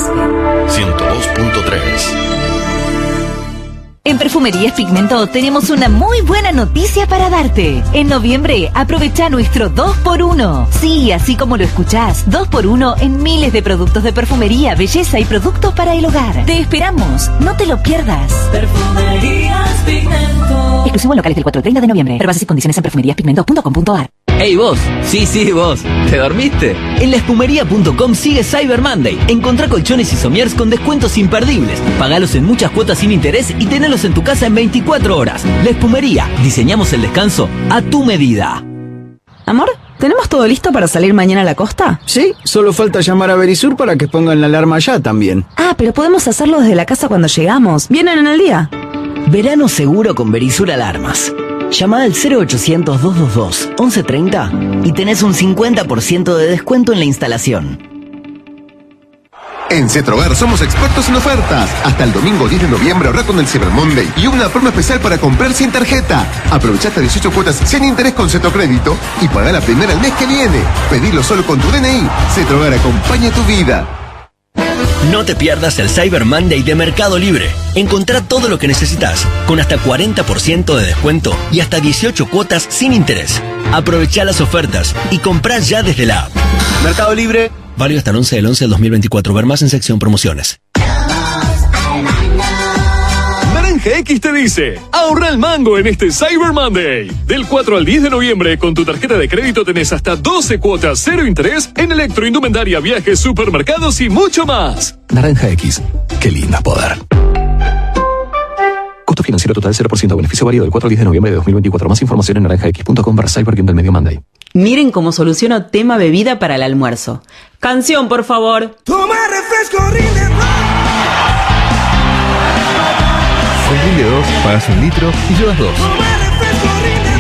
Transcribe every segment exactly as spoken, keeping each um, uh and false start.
ciento dos punto tres. En Perfumerías Pigmento tenemos una muy buena noticia para darte. En noviembre, aprovecha nuestro dos por uno. Sí, así como lo escuchás, dos por uno en miles de productos de perfumería, belleza y productos para el hogar. Te esperamos, no te lo pierdas. Perfumerías Pigmento. Exclusivo en locales del cuatro al treinta de noviembre. Ver bases y condiciones en perfumerias pigmento punto com punto a r. ¡Ey vos! Sí, sí, vos. ¿Te dormiste? En la espumería punto com sigue Cyber Monday. Encontrá colchones y somiers con descuentos imperdibles. Pagalos en muchas cuotas sin interés y tenelos en tu casa en veinticuatro horas. La Espumería. Diseñamos el descanso a tu medida. Amor, ¿tenemos todo listo para salir mañana a la costa? Sí, solo falta llamar a Verisur para que pongan la alarma ya también. Ah, pero podemos hacerlo desde la casa cuando llegamos. ¿Vienen en el día? Verano seguro con Verisur Alarmas. Llama al cero ochocientos, dos dos dos, once treinta y tenés un cincuenta por ciento de descuento en la instalación. En Cetrogar somos expertos en ofertas. Hasta el domingo diez de noviembre ahorra con el Cyber Monday y una forma especial para comprar sin tarjeta. Aprovecha hasta dieciocho cuotas sin interés con Cetrocrédito y paga la primera el mes que viene. Pedilo solo con tu D N I. Cetrogar acompaña tu vida. No te pierdas el Cyber Monday de Mercado Libre. Encontrá todo lo que necesitas, con hasta cuarenta por ciento de descuento y hasta dieciocho cuotas sin interés. Aprovechá las ofertas y comprá ya desde la app. Mercado Libre. Válido hasta el once del once del dos mil veinticuatro. Ver más en sección promociones. Naranja X te dice, ahorra el mango en este Cyber Monday. Del cuatro al diez de noviembre, con tu tarjeta de crédito tenés hasta doce cuotas cero interés en electro, indumentaria, viajes, supermercados y mucho más. Naranja X, qué linda poder. Costo financiero total cero por ciento. Beneficio válido del cuatro al diez de noviembre de dos mil veinticuatro. Más información en naranja x punto com barra cyber del medio Monday. Miren cómo soluciono tema bebida para el almuerzo. Canción, por favor. Toma refresco, rinde. Con Rinde dos, pagas un litro y llevas dos. Toma refresco, rinde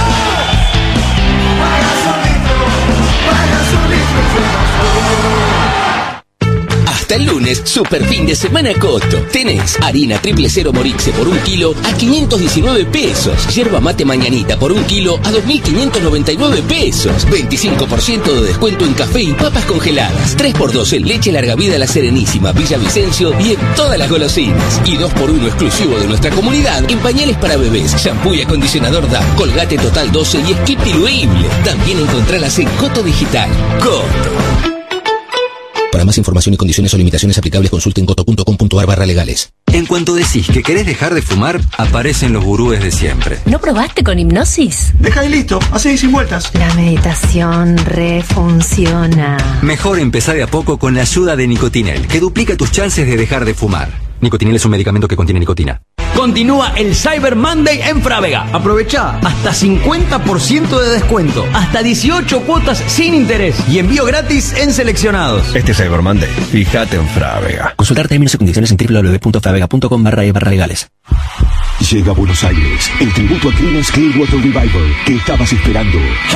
dos. Pagas un litro, pagas un litro, llevas dos. Hasta el lunes, super fin de semana Coto. Tenés harina triple cero Morixe por un kilo a quinientos diecinueve pesos. Yerba mate mañanita por un kilo a dos mil quinientos noventa y nueve pesos. veinticinco por ciento de descuento en café y papas congeladas. tres por dos en leche larga vida La Serenísima, Villavicencio y en todas las golosinas. Y dos por uno exclusivo de nuestra comunidad en pañales para bebés, shampoo y acondicionador D A, Colgate Total doce y Skip diluible. También encontrarlas en Coto Digital. Coto. Para más información y condiciones o limitaciones aplicables, consulten coto punto com punto a r barra legales. En cuanto decís que querés dejar de fumar, aparecen los gurúes de siempre. ¿No probaste con hipnosis? Deja y listo, así sin vueltas. La meditación refunciona. Mejor empezar de a poco con la ayuda de Nicotinel, que duplica tus chances de dejar de fumar. Nicotinel es un medicamento que contiene nicotina. Continúa el Cyber Monday en Frávega. Aprovecha hasta cincuenta por ciento de descuento, hasta dieciocho cuotas sin interés y envío gratis en seleccionados. Este Cyber Monday, fíjate en Frávega. Consultar términos y condiciones en w w w punto frávega punto com barra e barra legales. Llega a Buenos Aires el tributo a Creedence Clearwater Revival que estabas esperando.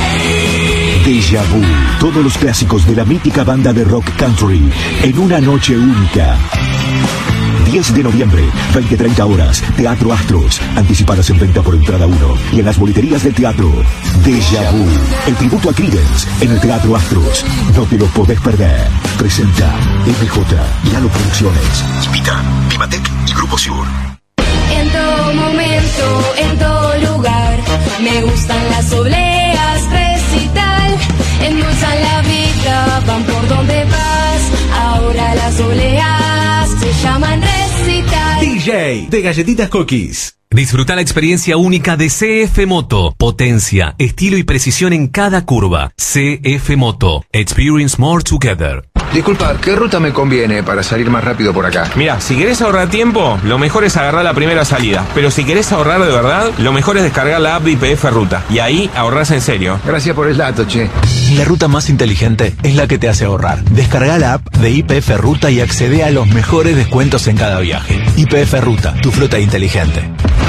Déjà Vu, todos los clásicos de la mítica banda de rock country en una noche única. diez de noviembre, veinte treinta horas, Teatro Astros. Anticipadas en venta por entrada uno y en las boleterías del teatro. Déjà Vu, el tributo a Creedence en el Teatro Astros. No te lo podés perder. Presenta M J y Alo Producciones. Invita Pimatec y Grupo Sur. En todo momento, en todo lugar, me gustan las obleas, recital. Endulzan la vida, van por donde vas. Ahora las obleas se llaman recital. D J de Galletitas Cookies. Disfruta la experiencia única de C F Moto. Potencia, estilo y precisión en cada curva. C F Moto. Experience more together. Disculpa, ¿qué ruta me conviene para salir más rápido por acá? Mira, si querés ahorrar tiempo, lo mejor es agarrar la primera salida. Pero si querés ahorrar de verdad, lo mejor es descargar la app de Y P F Ruta. Y ahí ahorrás en serio. Gracias por el dato, che. La ruta más inteligente es la que te hace ahorrar. Descarga la app de Y P F Ruta y accede a los mejores descuentos en cada viaje. Y P F Ruta, tu flota inteligente.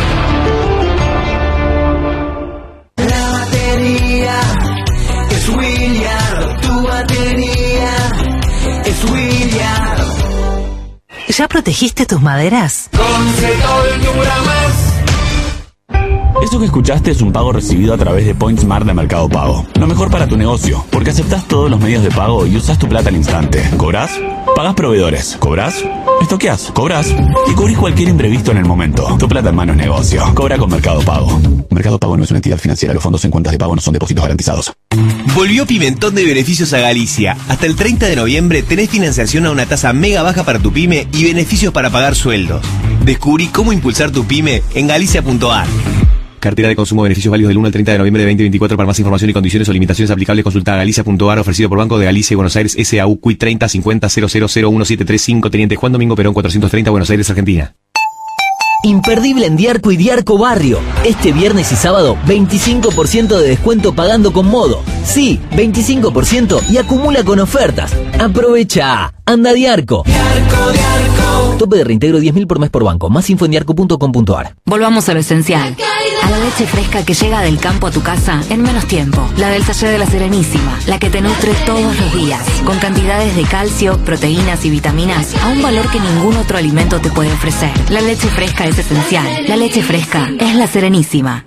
La batería es William, tu batería es William. ¿Ya protegiste tus maderas? Con Cetol dura más. Eso que escuchaste es un pago recibido a través de PointSmart de Mercado Pago. Lo mejor para tu negocio, porque aceptás todos los medios de pago y usás tu plata al instante. ¿Cobrás? Pagás proveedores. ¿Cobrás? Estoqueás. ¿Cobrás? Y cubrís cualquier imprevisto en el momento. Tu plata en mano es negocio. Cobra con Mercado Pago. Mercado Pago no es una entidad financiera. Los fondos en cuentas de pago no son depósitos garantizados. Volvió Pimentón de beneficios a Galicia. Hasta el treinta de noviembre tenés financiación a una tasa mega baja para tu pyme y beneficios para pagar sueldos. Descubrí cómo impulsar tu pyme en galicia punto a r. Cartera de consumo, beneficios válidos del uno al treinta de noviembre de veinte veinticuatro. Para más información y condiciones o limitaciones aplicables, consulta a galicia punto a r, ofrecido por Banco de Galicia y Buenos Aires, S A U C U I treinta cincuenta cero cero cero uno siete tres cinco, Teniente Juan Domingo Perón cuatrocientos treinta, Buenos Aires, Argentina. Imperdible en Diarco y Diarco Barrio. Este viernes y sábado, veinticinco por ciento de descuento pagando con Modo. Sí, veinticinco por ciento y acumula con ofertas. Aprovecha. Anda Diarco. Diarco, Diarco. Tope de reintegro diez mil por mes por banco. Más info en diarco punto com punto a r. Volvamos a lo esencial. A la leche fresca que llega del campo a tu casa en menos tiempo. La del taller de la Serenísima. La que te nutre todos los días. Con cantidades de calcio, proteínas y vitaminas a un valor que ningún otro alimento te puede ofrecer. La leche fresca es esencial. La leche fresca es la Serenísima.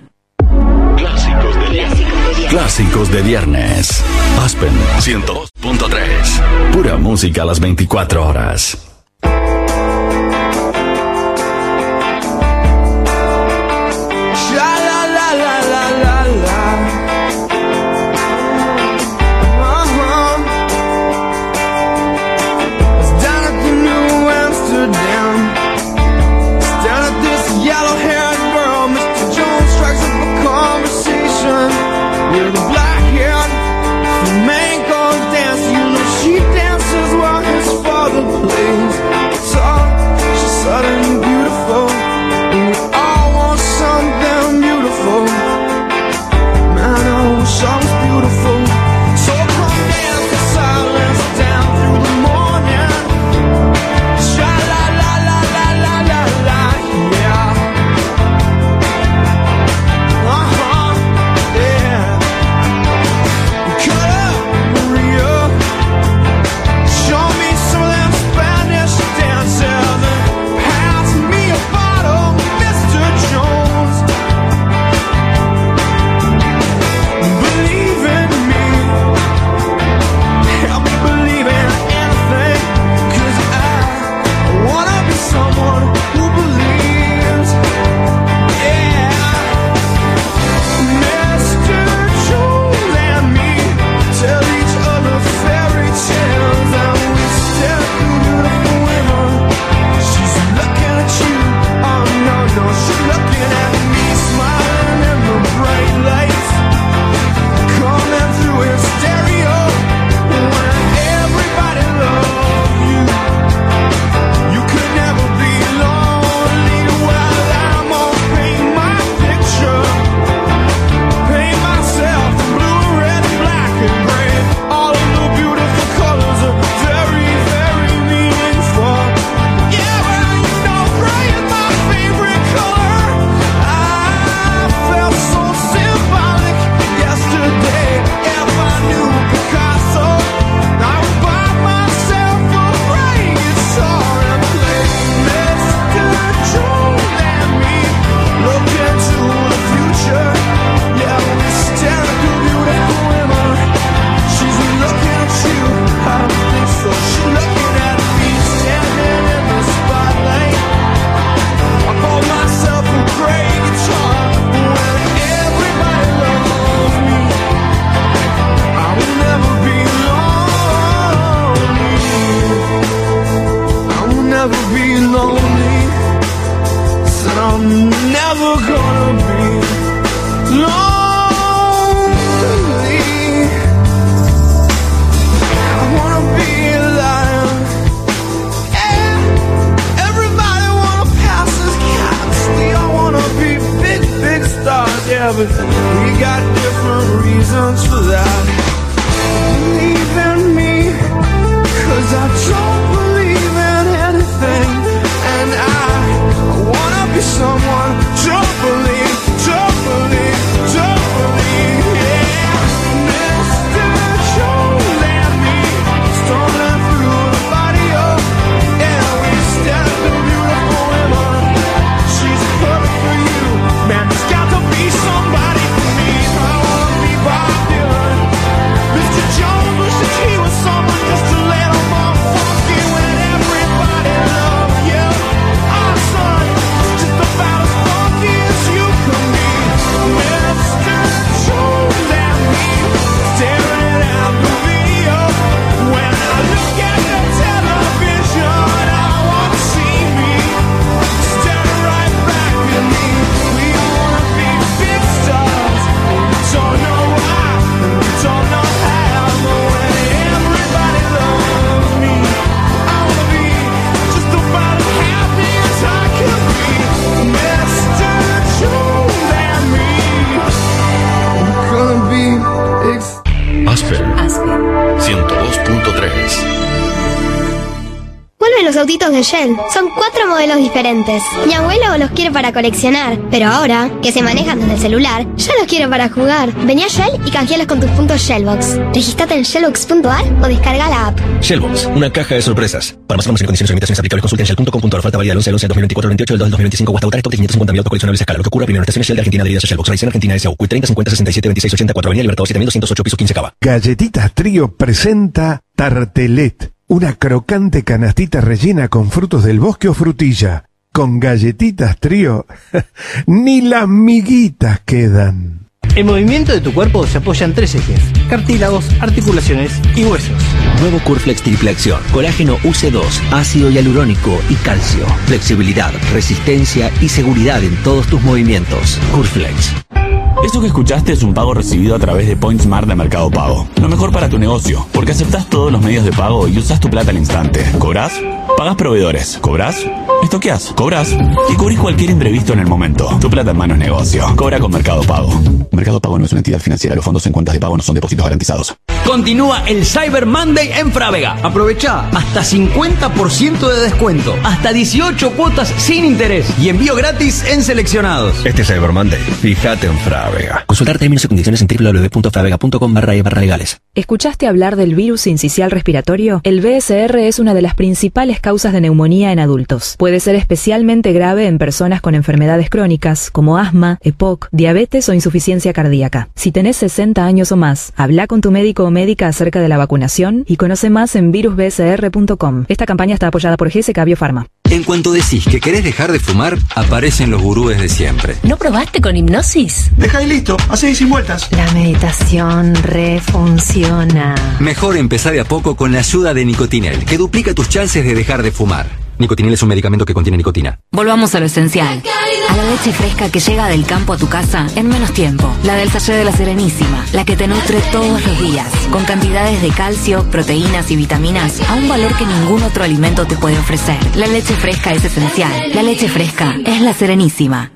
Clásicos de viernes. Clásicos de viernes. Aspen ciento dos punto tres. Pura música a las veinticuatro horas. Man, it's got to be los autitos de Shell. Son cuatro modelos diferentes. Mi abuelo los quiere para coleccionar, pero ahora, que se manejan desde el celular, yo los quiero para jugar. Vení a Shell y canjealos con tus puntos Shellbox. Registrate en shellbox punto a r o descarga la app. Shellbox, una caja de sorpresas. Para más información y condiciones y limitaciones aplicables, consulta en shell punto com punto a r. Oferta válida del once del once del dos mil veinticuatro al veintiocho del dos del dos mil veinticinco o hasta votar stop de quinientos cincuenta mil autos coleccionables a escala. Lo que ocurra primero en estaciones Shell de Argentina adheridas a Shellbox. Radiación Argentina S A U. Q treinta cincuenta sesenta y siete veintiséis ochenta y cuatro. Avenida Libertador siete mil doscientos ocho piso quince Cava. Galletitas Trío presenta Tartelet, una crocante canastita rellena con frutos del bosque o frutilla. Con Galletitas Trío, ni las miguitas quedan. El movimiento de tu cuerpo se apoya en tres ejes: cartílagos, articulaciones y huesos. Nuevo Curflex Triple Acción. Colágeno U C dos, ácido hialurónico y calcio. Flexibilidad, resistencia y seguridad en todos tus movimientos. Curflex. Eso que escuchaste es un pago recibido a través de Point Smart de Mercado Pago. Lo mejor para tu negocio, porque aceptás todos los medios de pago y usás tu plata al instante. ¿Cobrás? Pagás proveedores. ¿Cobrás? ¿Estoqueás? ¿Cobrás? Y cubrís cualquier imprevisto en el momento. Tu plata en mano es negocio. Cobra con Mercado Pago. Mercado Pago no es una entidad financiera. Los fondos en cuentas de pago no son depósitos garantizados. Continúa el Cyber Monday en Frávega. Aprovecha hasta cincuenta por ciento de descuento, hasta dieciocho cuotas sin interés y envío gratis en seleccionados. Este Cyber Monday, fíjate en Frávega. Consultar términos y condiciones en w w w punto frávega punto com barra e barra legales. ¿Escuchaste hablar del virus sincicial respiratorio? El V S R es una de las principales causas de neumonía en adultos. Puede ser especialmente grave en personas con enfermedades crónicas como asma, E P O C, diabetes o insuficiencia cardíaca. Si tenés sesenta años o más, habla con tu médico o médica acerca de la vacunación y conoce más en virus b s r punto com. Esta campaña está apoyada por G S K Biopharma. En cuanto decís que querés dejar de fumar, aparecen los gurúes de siempre. ¿No probaste con hipnosis? Deja y listo, hace sin vueltas. La meditación refunciona. Mejor empezar de a poco con la ayuda de Nicotinell, que duplica tus chances de dejar de fumar. Nicotinell es un medicamento que contiene nicotina. Volvamos a lo esencial. A la leche fresca que llega del campo a tu casa en menos tiempo. La del sachet de La Serenísima. La que te nutre todos los días. Con cantidades de calcio, proteínas y vitaminas a un valor que ningún otro alimento te puede ofrecer. La leche fresca es esencial. La leche fresca es La Serenísima.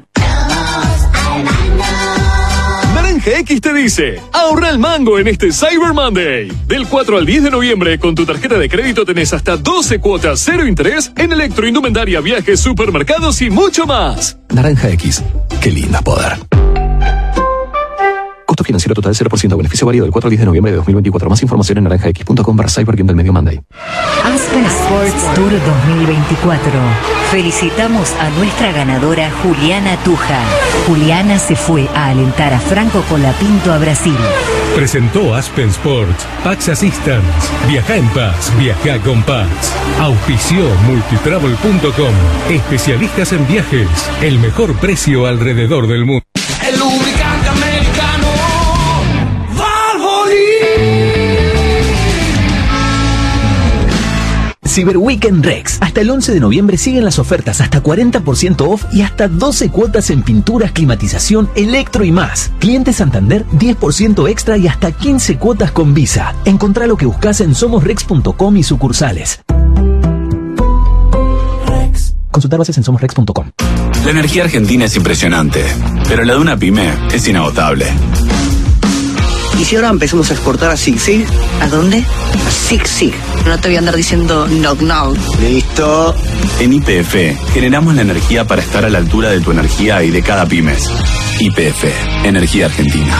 Naranja X te dice, ahorra el mango en este Cyber Monday. Del cuatro al diez de noviembre, con tu tarjeta de crédito tenés hasta doce cuotas cero interés en electroindumentaria, viajes, supermercados y mucho más. Naranja X, qué linda poder. Costo financiero total cero por ciento, beneficio válido del cuatro al diez de noviembre de dos mil veinticuatro. Más información en naranja x punto com barra cyber del medio Monday. Aspen Sports Tour dos mil veinticuatro. Felicitamos a nuestra ganadora Juliana Tuja. Juliana se fue a alentar a Franco Colapinto a Brasil. Presentó Aspen Sports, Pax Assistance. Viaja en paz, viaja con Pax. Auspició multitravel punto com. Especialistas en viajes. El mejor precio alrededor del mundo. El lubricante americano Valvoline. Cyber Weekend Rex. Hasta el once de noviembre siguen las ofertas, hasta cuarenta por ciento off y hasta doce cuotas en pinturas, climatización, electro y más. Cliente Santander, diez por ciento extra y hasta quince cuotas con Visa. Encontrá lo que buscas en somos rex punto com y sucursales. Rex. Consultar bases en somos rex punto com. La energía argentina es impresionante, pero la de una pyme es inagotable. ¿Y si ahora empezamos a exportar a Sig Sig? ¿A dónde? A Sig Sig. No te voy a andar diciendo knock knock. Listo. En Y P F generamos la energía para estar a la altura de tu energía y de cada pymes. Y P F, Energía Argentina.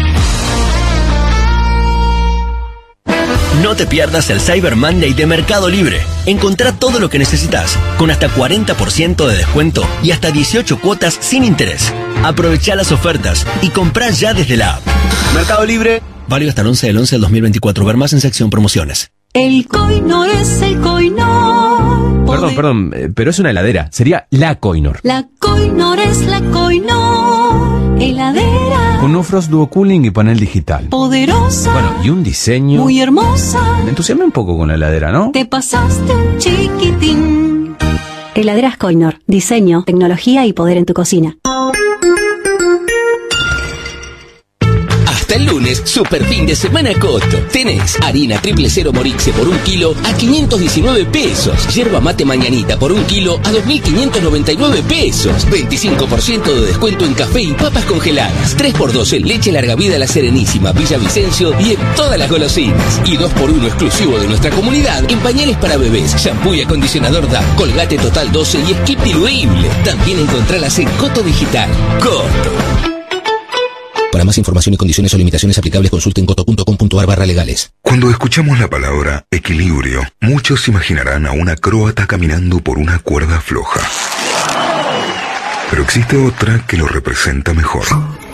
No te pierdas el Cyber Monday de Mercado Libre. Encontrá todo lo que necesitas, con hasta cuarenta por ciento de descuento y hasta dieciocho cuotas sin interés. Aprovechá las ofertas y comprá ya desde la app. Mercado Libre. Válido hasta el once del once del dos mil veinticuatro. Ver más en sección promociones. El Coinor es el Coinor. Perdón, perdón, pero es una heladera. Sería la Coinor. La Coinor es la Coinor. Heladera. Con No Frost Duo Cooling y panel digital. Poderosa. Bueno, y un diseño muy hermosa. Me entusiasmé un poco con la heladera, ¿no? Te pasaste un chiquitín. Heladeras Coinor. Diseño, tecnología y poder en tu cocina. Hasta el lunes, super fin de semana Coto. Tenés harina triple cero Morixe por un kilo a quinientos diecinueve pesos. Yerba mate mañanita por un kilo a dos mil quinientos noventa y nueve pesos. veinticinco por ciento de descuento en café y papas congeladas. tres por dos en leche larga vida La Serenísima, Villavicencio y en todas las golosinas. Y dos por uno exclusivo de nuestra comunidad en pañales para bebés, shampoo y acondicionador D A P, Colgate Total doce y Skip diluible. También encontralas en Coto Digital. Coto. Para más información y condiciones o limitaciones aplicables, consulten coto punto com punto ar barra legales. Cuando escuchamos la palabra equilibrio, muchos imaginarán a una acróbata caminando por una cuerda floja. Pero existe otra que lo representa mejor.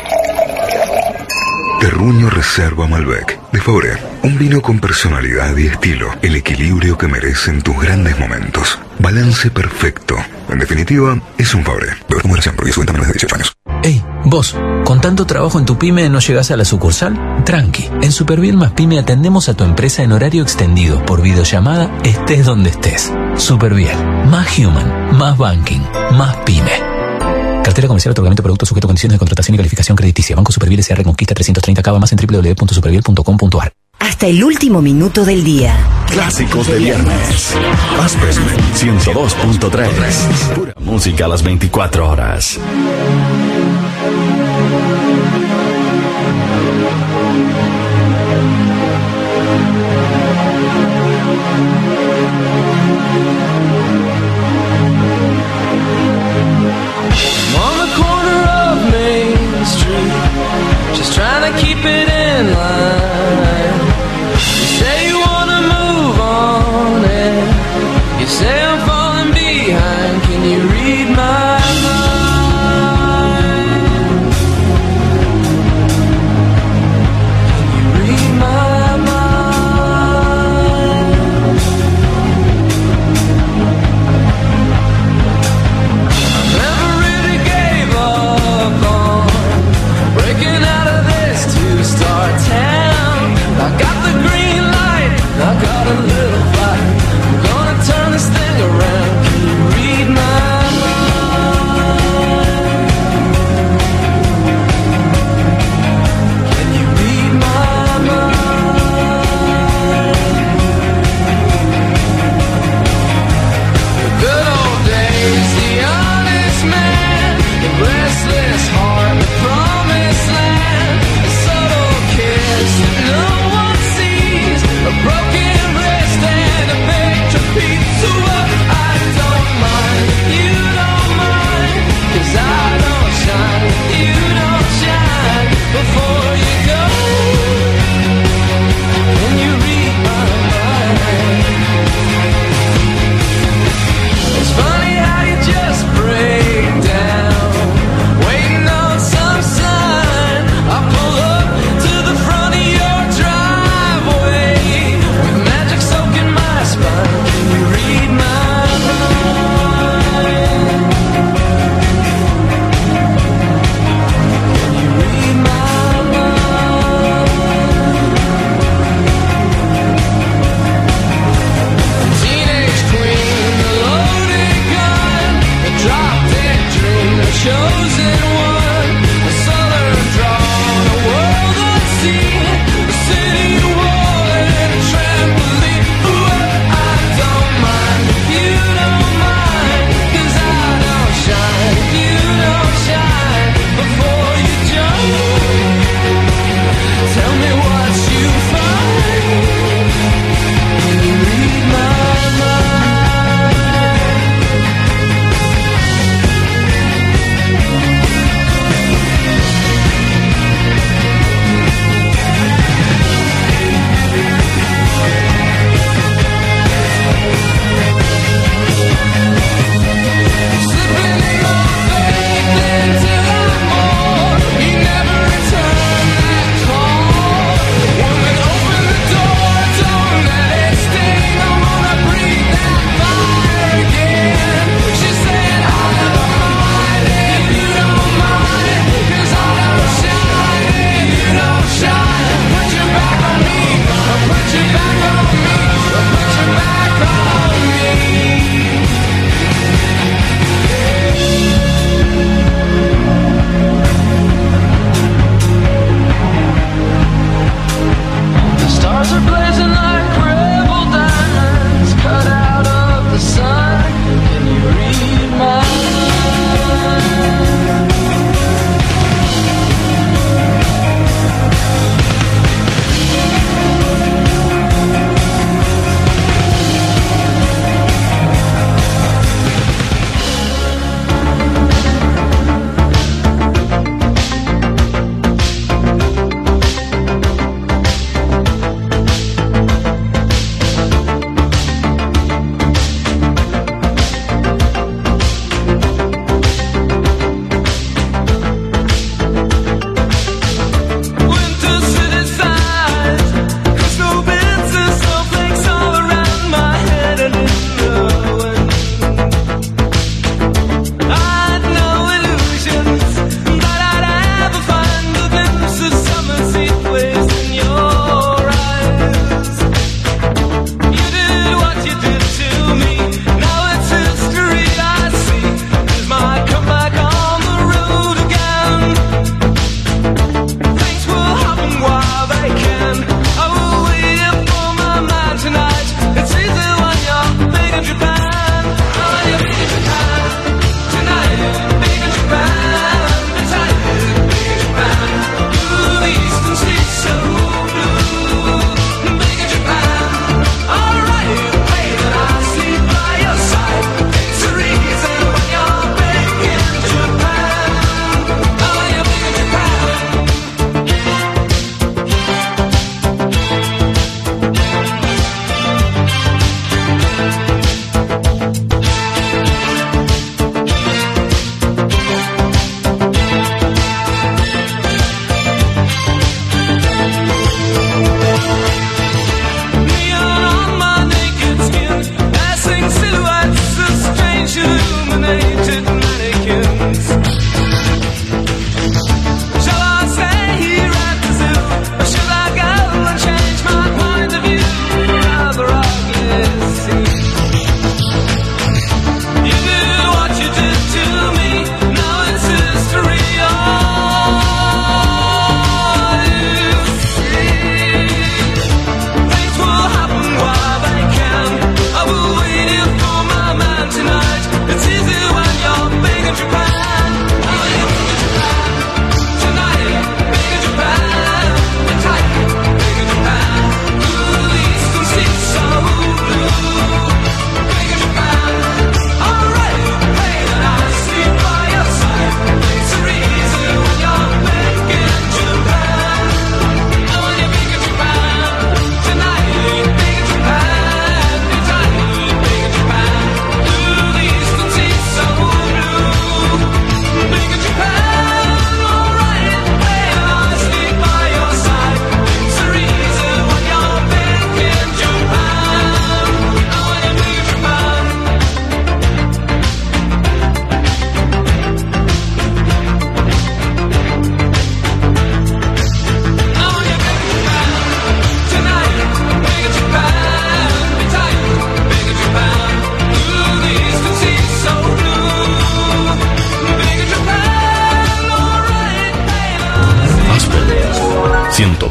Terruño Reserva Malbec, de Fabré. Un vino con personalidad y estilo. El equilibrio que merecen tus grandes momentos. Balance perfecto. En definitiva, es un Fabré. Beber con moderación, porque su venta menos de dieciocho años. Ey, vos, ¿con tanto trabajo en tu pyme no llegás a la sucursal? Tranqui, en Superviel más Pyme atendemos a tu empresa en horario extendido, por videollamada, estés donde estés. Superviel, más human, más banking, más pyme. Cartera comercial, otorgamiento de productos sujeto a condiciones de contratación y calificación crediticia. Banco Superviel S A Reconquista trescientos treinta Cava, más en doble u doble u doble u punto superviel punto com punto ar. Hasta el último minuto del día. Clásicos de viernes. Aspen ciento dos punto tres. Pura música a las veinticuatro horas. Trying to keep it in line. You say you wanna move on, and you say I'm falling behind. Can you read my mind?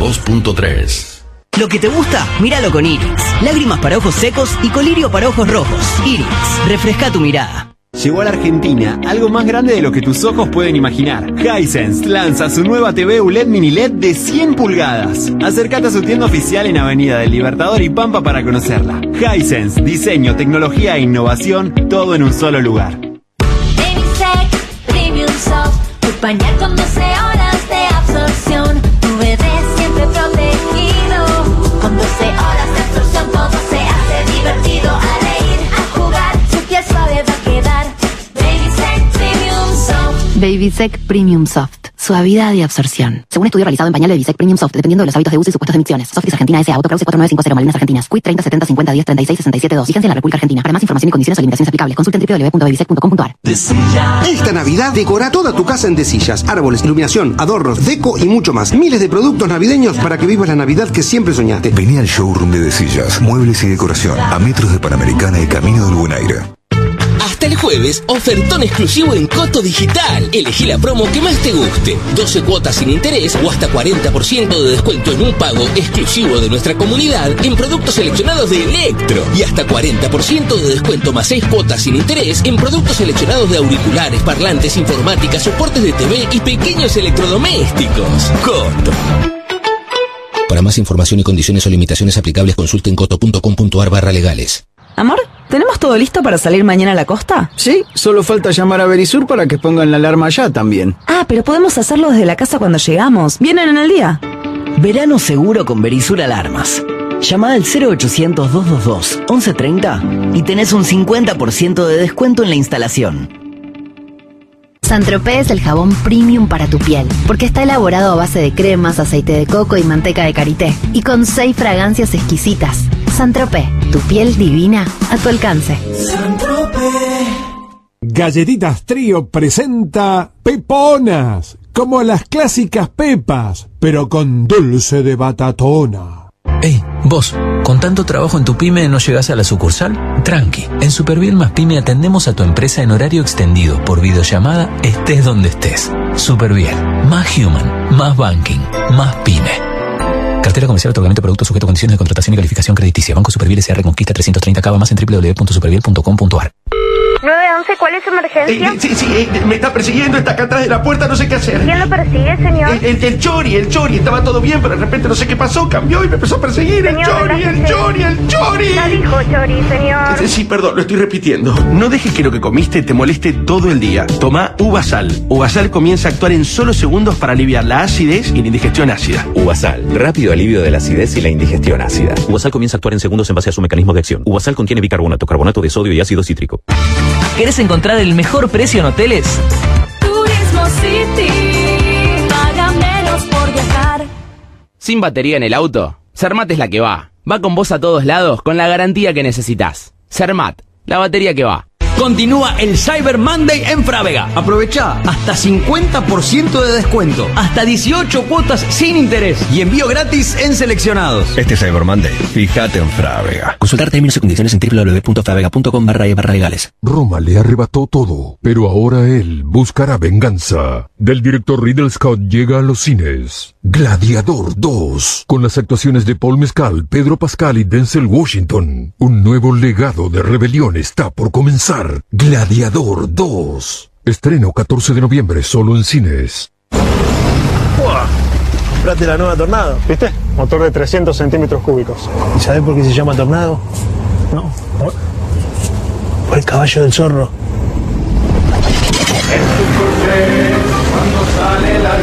dos punto tres. Lo que te gusta, míralo con Iris. Lágrimas para ojos secos y colirio para ojos rojos. Iris, refresca tu mirada. Llegó a la Argentina, algo más grande de lo que tus ojos pueden imaginar. Hisense lanza su nueva T V U L E D Mini L E D de cien pulgadas. Acércate a su tienda oficial en Avenida del Libertador y Pampa para conocerla. Hisense, diseño, tecnología e innovación, todo en un solo lugar. Baby Premium Soft, tu pañal con doce horas de absorción. Tu bebé siempre protegido, con doce horas de absorción todo se hace divertido. A reír, a jugar, su piel suave va a quedar. Babysec Premium Soft. Babysec Premium Soft. Suavidad y absorción. Según un estudio realizado en pañal de Babysec Premium Soft, dependiendo de los hábitos de uso y supuestas emisiones. Softis Argentina S A. Autoclause cuatro nueve cinco cero. Malvinas Argentinas. Quit treinta setenta cincuenta diez treinta y seis sesenta y siete dos. Vigencia en la República Argentina. Para más información y condiciones o limitaciones aplicables, consulten doble u doble u doble u punto babysec punto com punto a r. Esta Navidad decora toda tu casa en Desillas. Árboles, iluminación, adornos, deco y mucho más. Miles de productos navideños para que vivas la Navidad que siempre soñaste. Vení al showroom de Desillas, muebles y decoración, a metros de Panamericana y Camino del Buen Aire. Hasta el jueves, ofertón exclusivo en Coto Digital. Elegí la promo que más te guste. doce cuotas sin interés o hasta cuarenta por ciento de descuento en un pago exclusivo de nuestra comunidad en productos seleccionados de Electro. Y hasta cuarenta por ciento de descuento más seis cuotas sin interés en productos seleccionados de auriculares, parlantes, informática, soportes de T V y pequeños electrodomésticos. Coto. Para más información y condiciones o limitaciones aplicables, consulten coto punto com punto a r barra legales. Amor, ¿tenemos todo listo para salir mañana a la costa? Sí, solo falta llamar a Verisur para que pongan la alarma ya también. Ah, pero podemos hacerlo desde la casa cuando llegamos. ¿Vienen en el día? Verano seguro con Verisur Alarmas. Llama al cero ochocientos dos dos dos once treinta y tenés un cincuenta por ciento de descuento en la instalación. Saint-Tropez es el jabón premium para tu piel, porque está elaborado a base de cremas, aceite de coco y manteca de karité, y con seis fragancias exquisitas. Saint-Tropez, tu piel divina a tu alcance. Galletitas Trío presenta Peponas, como las clásicas pepas, pero con dulce de batatona. Ey, vos, con tanto trabajo en tu pyme no llegás a la sucursal? Tranqui, en Superbiel más Pyme atendemos a tu empresa en horario extendido por videollamada, estés donde estés. Superbiel, más human, más banking, más pyme. Cartera comercial, otorgamiento de productos sujeto a condiciones de contratación y calificación crediticia. Banco Superbiel S A Reconquista trescientos treinta Cava más en doble u doble u doble u punto superbiel punto com punto a r. nueve once, ¿cuál es su emergencia? Eh, sí, sí, eh, me está persiguiendo, está acá atrás de la puerta, no sé qué hacer. ¿Quién lo persigue, señor? El, el, el Chori, el Chori, estaba todo bien, pero de repente no sé qué pasó, cambió y me empezó a perseguir. Señor, el Chori, el Chori, el Chori. Ya dijo Chori, señor. Eh, Sí, perdón, lo estoy repitiendo. No dejes que lo que comiste te moleste todo el día. Toma Uvasal. Uvasal comienza a actuar en solo segundos para aliviar la acidez y la indigestión ácida. Uvasal, rápido alivio de la acidez y la indigestión ácida. Uvasal comienza a actuar en segundos en base a su mecanismo de acción. Uvasal contiene bicarbonato, carbonato de sodio y ácido cítrico. ¿Querés encontrar el mejor precio en hoteles? Turismo City, paga menos por viajar. ¿Sin batería en el auto? Cermat es la que va. Va con vos a todos lados con la garantía que necesitas. Cermat, la batería que va. Continúa el Cyber Monday en Frávega. Aprovecha hasta cincuenta por ciento de descuento, hasta dieciocho cuotas sin interés y envío gratis en seleccionados. Este Cyber Monday, fíjate en Frávega. Consultar términos y condiciones en doble u doble u doble u punto frávega punto com barra e barra legales. Roma le arrebató todo, pero ahora él buscará venganza. Del director Ridley Scott llega a los cines Gladiador dos, con las actuaciones de Paul Mescal, Pedro Pascal y Denzel Washington. Un nuevo legado de rebelión está por comenzar. Gladiador dos. Estreno catorce de noviembre solo en cines. ¡Buah! Comprate la nueva Tornado, ¿viste? Motor de trescientos centímetros cúbicos. ¿Y sabés por qué se llama Tornado? No. Por, por el caballo del zorro. En tu coche, cuando sale la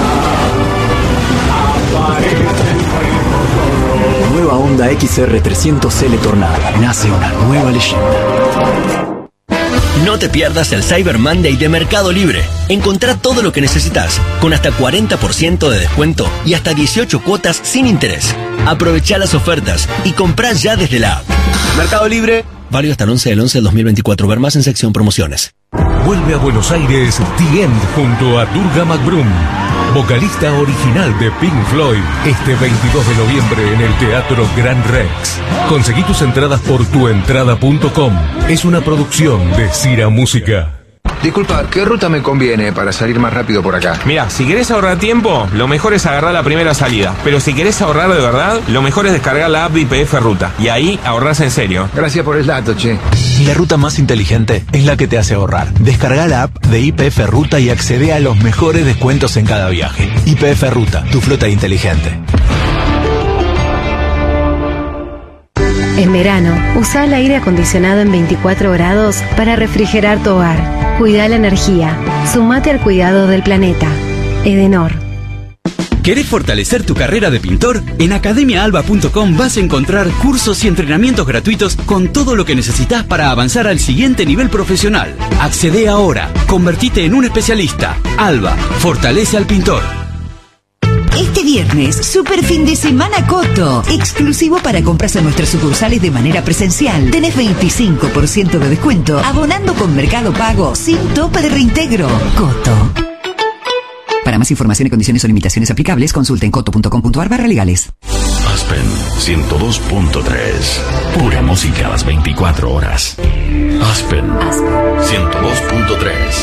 luna, aparece el Nueva Honda X R trescientos L Tornado. Nace una nueva leyenda. No te pierdas el Cyber Monday de Mercado Libre. Encontrá todo lo que necesitas, con hasta cuarenta por ciento de descuento y hasta dieciocho cuotas sin interés. Aprovechá las ofertas y comprá ya desde la app. Mercado Libre. Válido hasta el once del once del dos mil veinticuatro. Ver más en sección promociones. Vuelve a Buenos Aires The End junto a Durga McBroom, vocalista original de Pink Floyd, este veintidós de noviembre en el Teatro Gran Rex. Conseguí tus entradas por tuentrada punto com. Es una producción de Cira Música. Disculpa, ¿qué ruta me conviene para salir más rápido por acá? Mira, si querés ahorrar tiempo, lo mejor es agarrar la primera salida. Pero si querés ahorrar de verdad, lo mejor es descargar la app de I P F Ruta. Y ahí ahorrás en serio. Gracias por el dato, che. La ruta más inteligente es la que te hace ahorrar. Descarga la app de I P F Ruta y accede a los mejores descuentos en cada viaje. I P F Ruta, tu flota inteligente. En verano, usa el aire acondicionado en veinticuatro grados para refrigerar tu hogar. Cuida la energía. Sumate al cuidado del planeta. Edenor. ¿Querés fortalecer tu carrera de pintor? En academia alba punto com vas a encontrar cursos y entrenamientos gratuitos con todo lo que necesitas para avanzar al siguiente nivel profesional. Accede ahora. Convertite en un especialista. Alba, fortalece al pintor. Este viernes, super fin de semana Coto. Exclusivo para compras en nuestras sucursales de manera presencial. Tenés veinticinco por ciento de descuento abonando con Mercado Pago sin tope de reintegro. Coto. Para más información y condiciones o limitaciones aplicables, consulta en coto punto com punto ar barra legales. Aspen ciento dos punto tres. Pura música a las veinticuatro horas. Aspen, Aspen. ciento dos punto tres.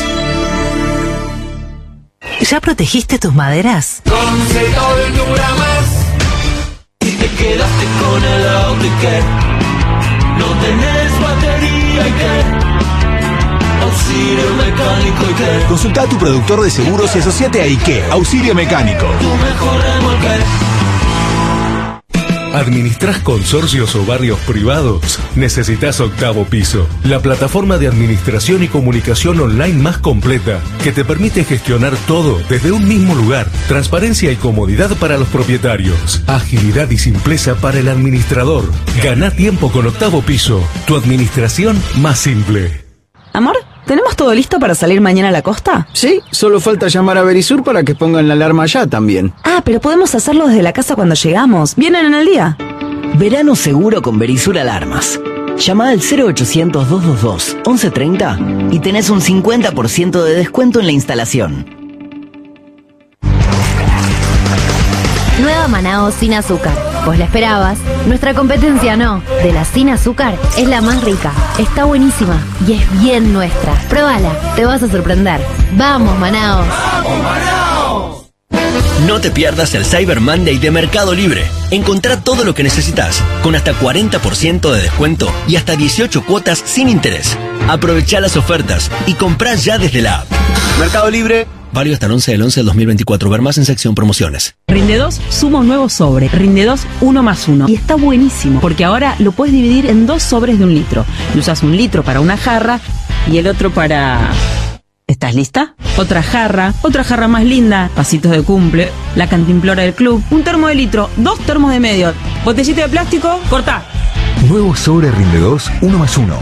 ¿Ya protegiste tus maderas? Con Cetol dura más. Y te quedaste con el auto y que no tenés batería y que auxilio mecánico y que consulta a tu productor de seguros y asociate a IKEA. Auxilio mecánico. tu mejor remolque. ¿Administrás consorcios o barrios privados? Necesitas Octavo Piso, la plataforma de administración y comunicación online más completa que te permite gestionar todo desde un mismo lugar. Transparencia y comodidad para los propietarios. Agilidad y simpleza para el administrador. Gana tiempo con Octavo Piso, tu administración más simple. Amor, ¿tenemos todo listo para salir mañana a la costa? Sí, solo falta llamar a Verisur para que pongan la alarma ya también. Ah, pero podemos hacerlo desde la casa cuando llegamos. ¿Vienen en el día? Verano seguro con Verisur Alarmas. Llama al cero ochocientos, doscientos veintidós, once treinta y tenés un cincuenta por ciento de descuento en la instalación. Nueva Manao sin azúcar. Vos la esperabas, nuestra competencia no. De la sin azúcar es la más rica, está buenísima y es bien nuestra. Próbala, te vas a sorprender. ¡Vamos, Manao! ¡Vamos, Manao! No te pierdas el Cyber Monday de Mercado Libre. Encontrá todo lo que necesitas, con hasta cuarenta por ciento de descuento y hasta dieciocho cuotas sin interés. Aprovechá las ofertas y comprá ya desde la app. Mercado Libre. Válido hasta el once del once del dos mil veinticuatro. Ver más en sección promociones. Rinde dos suma un nuevo sobre. Rinde dos uno más uno. Y está buenísimo, porque ahora lo puedes dividir en dos sobres de un litro. Y usas un litro para una jarra y el otro para... ¿Estás lista? Otra jarra, otra jarra más linda, pasitos de cumple, la cantimplora del club, un termo de litro, dos termos de medio, botellita de plástico, corta. Nuevo sobre Rinde dos uno más uno.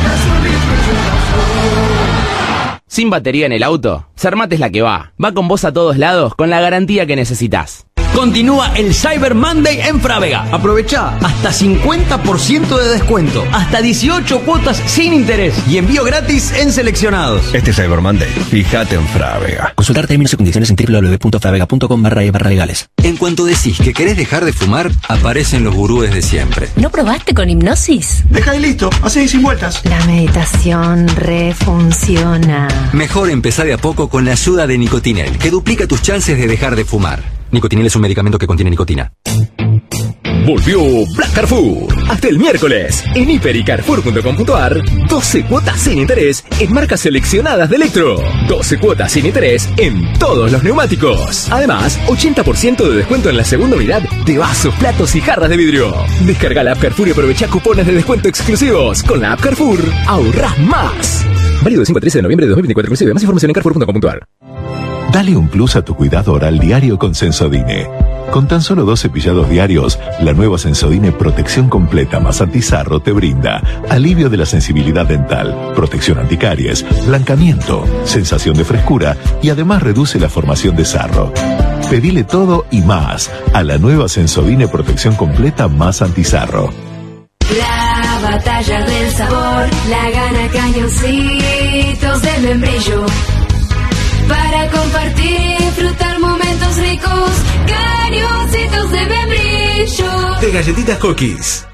¿Sin batería en el auto? Cermat es la que va. Va con vos a todos lados con la garantía que necesitas. Continúa el Cyber Monday en Frávega. Aprovecha hasta cincuenta por ciento de descuento, hasta dieciocho cuotas sin interés y envío gratis en seleccionados. Este Cyber Monday, fíjate en Frávega. Consultar términos y condiciones en w w w punto fravega punto com barra e barra legales. En cuanto decís que querés dejar de fumar, aparecen los gurúes de siempre. ¿No probaste con hipnosis? Deja y listo, así sin vueltas. La meditación refunciona. Mejor empezar de a poco con la ayuda de Nicotinel, que duplica tus chances de dejar de fumar. Nicotinel es un medicamento que contiene nicotina. Volvió Black Carrefour. Hasta el miércoles. En hiper y carrefour punto com punto ar, doce cuotas sin interés en marcas seleccionadas de Electro. doce cuotas sin interés en todos los neumáticos. Además, ochenta por ciento de descuento en la segunda unidad de vasos, platos y jarras de vidrio. Descarga la app Carrefour y aprovecha cupones de descuento exclusivos. Con la app Carrefour, ahorrás más. Válido del cinco al trece de noviembre de dos mil veinticuatro inclusive. Más información en carrefour punto com punto ar. Dale un plus a tu cuidado oral diario con Sensodine. Con tan solo dos cepillados diarios, la nueva Sensodine Protección Completa más Antisarro te brinda alivio de la sensibilidad dental, protección anticaries, blancamiento, sensación de frescura y además reduce la formación de sarro. Pedile todo y más a la nueva Sensodine Protección Completa más Antisarro. La batalla del sabor la gana Cañoncitos de Membrillo. Para compartir y disfrutar momentos ricos, Cañoncitos de Membrillo. De galletitas cookies.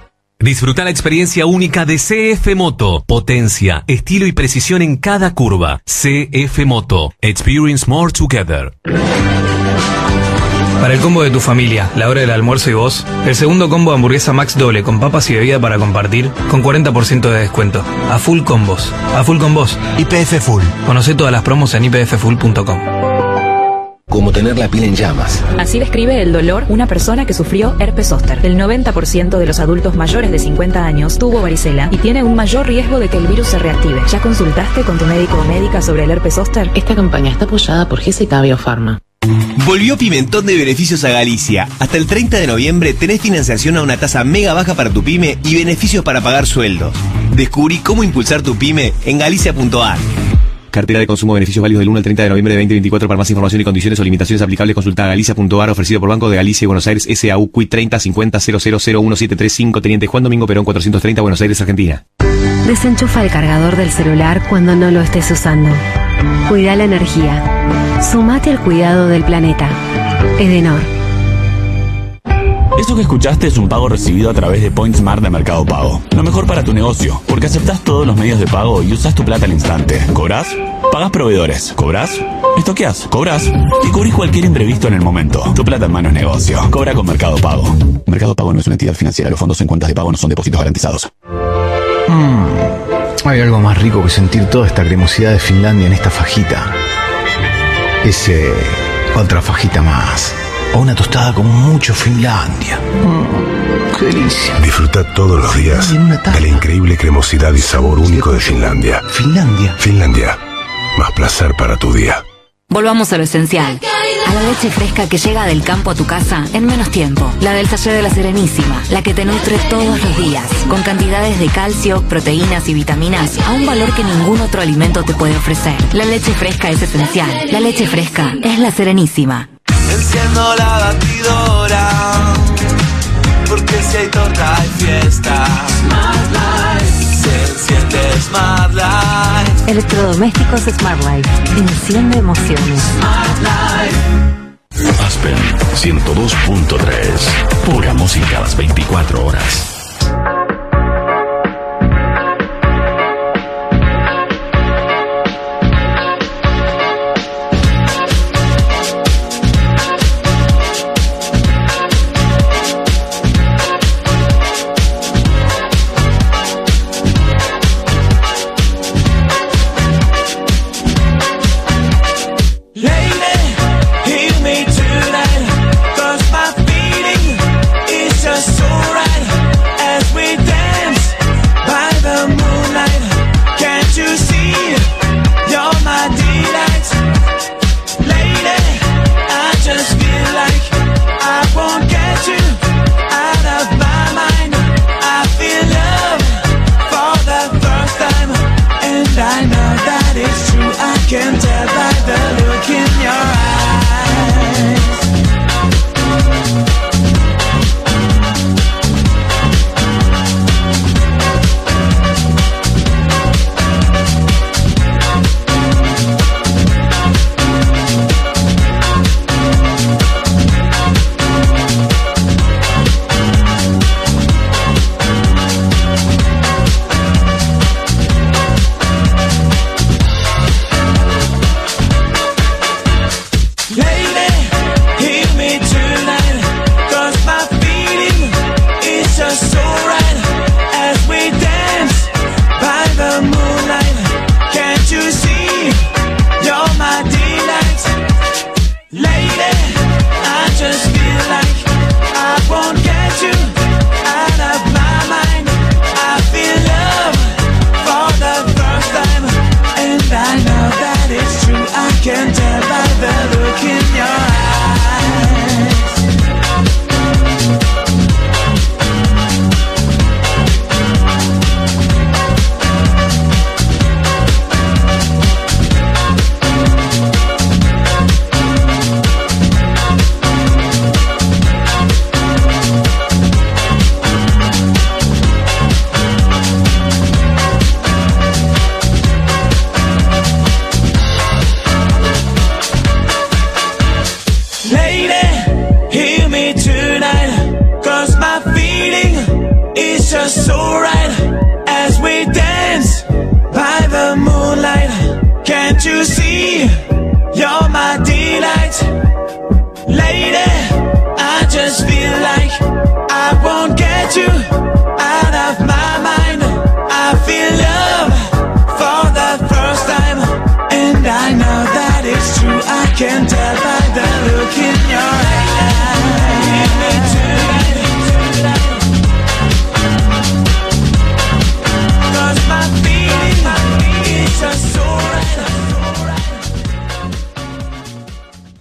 Disfruta la experiencia única de C F Moto. Potencia, estilo y precisión en cada curva. C F Moto. Experience more together. Para el combo de tu familia, la hora del almuerzo y vos, el segundo combo de hamburguesa Max doble con papas y bebida para compartir, con cuarenta por ciento de descuento. A full combos. A full con vos. Y P F Full. Conocé todas las promos en i p f full punto com. Como tener la piel en llamas. Así describe el dolor una persona que sufrió herpes zóster. El noventa por ciento de los adultos mayores de cincuenta años tuvo varicela y tiene un mayor riesgo de que el virus se reactive. ¿Ya consultaste con tu médico o médica sobre el herpes zóster? Esta campaña está apoyada por G Z Biofarma. Volvió Pimentón de beneficios a Galicia. Hasta el treinta de noviembre tenés financiación a una tasa mega baja para tu pyme y beneficios para pagar sueldos. Descubrí cómo impulsar tu pyme en galicia punto a r. Cartera de consumo, beneficios válidos del uno al treinta de noviembre de veinte veinticuatro. Para más información y condiciones o limitaciones aplicables, consulta a galicia punto a r. Ofrecido por Banco de Galicia y Buenos Aires, S A U C U I treinta cincuenta cero cero cero uno siete tres cinco. Teniente Juan Domingo Perón cuatrocientos treinta, Buenos Aires, Argentina. Desenchufa el cargador del celular cuando no lo estés usando. Cuida la energía. Sumate al cuidado del planeta. Edenor. Eso que escuchaste es un pago recibido a través de Point Smart de Mercado Pago. Lo mejor para tu negocio, porque aceptás todos los medios de pago y usás tu plata al instante. ¿Cobrás? Pagás proveedores. ¿Cobrás? ¿Estoqueás? ¿Cobrás? Y cubrís cualquier imprevisto en el momento. Tu plata en mano es negocio. Cobra con Mercado Pago. Mercado Pago no es una entidad financiera. Los fondos en cuentas de pago no son depósitos garantizados. Mm, hay algo más rico que sentir toda esta cremosidad de Finlandia en esta fajita. Ese... otra fajita más. O una tostada con mucho Finlandia. Mm, ¡qué delicia! Disfruta todos los días de la increíble cremosidad y sabor único de Finlandia. Finlandia. Finlandia. Más placer para tu día. Volvamos a lo esencial. A la leche fresca que llega del campo a tu casa en menos tiempo. La del taller de la Serenísima. La que te nutre todos los días. Con cantidades de calcio, proteínas y vitaminas a un valor que ningún otro alimento te puede ofrecer. La leche fresca es esencial. La leche fresca es la Serenísima. Enciendo la batidora, porque si hay torta hay fiesta. Smart Life, se enciende Smart Life. Electrodomésticos Smart Life. Enciende emociones. Smart Life. Aspen ciento dos punto tres. Pura música a las veinticuatro horas. Tonight, 'cause my feeling is just so right. to see you're my delight. Lady, I just feel like I won't get you out of my mind. I feel love for the first time, and I know that it's true. I can tell by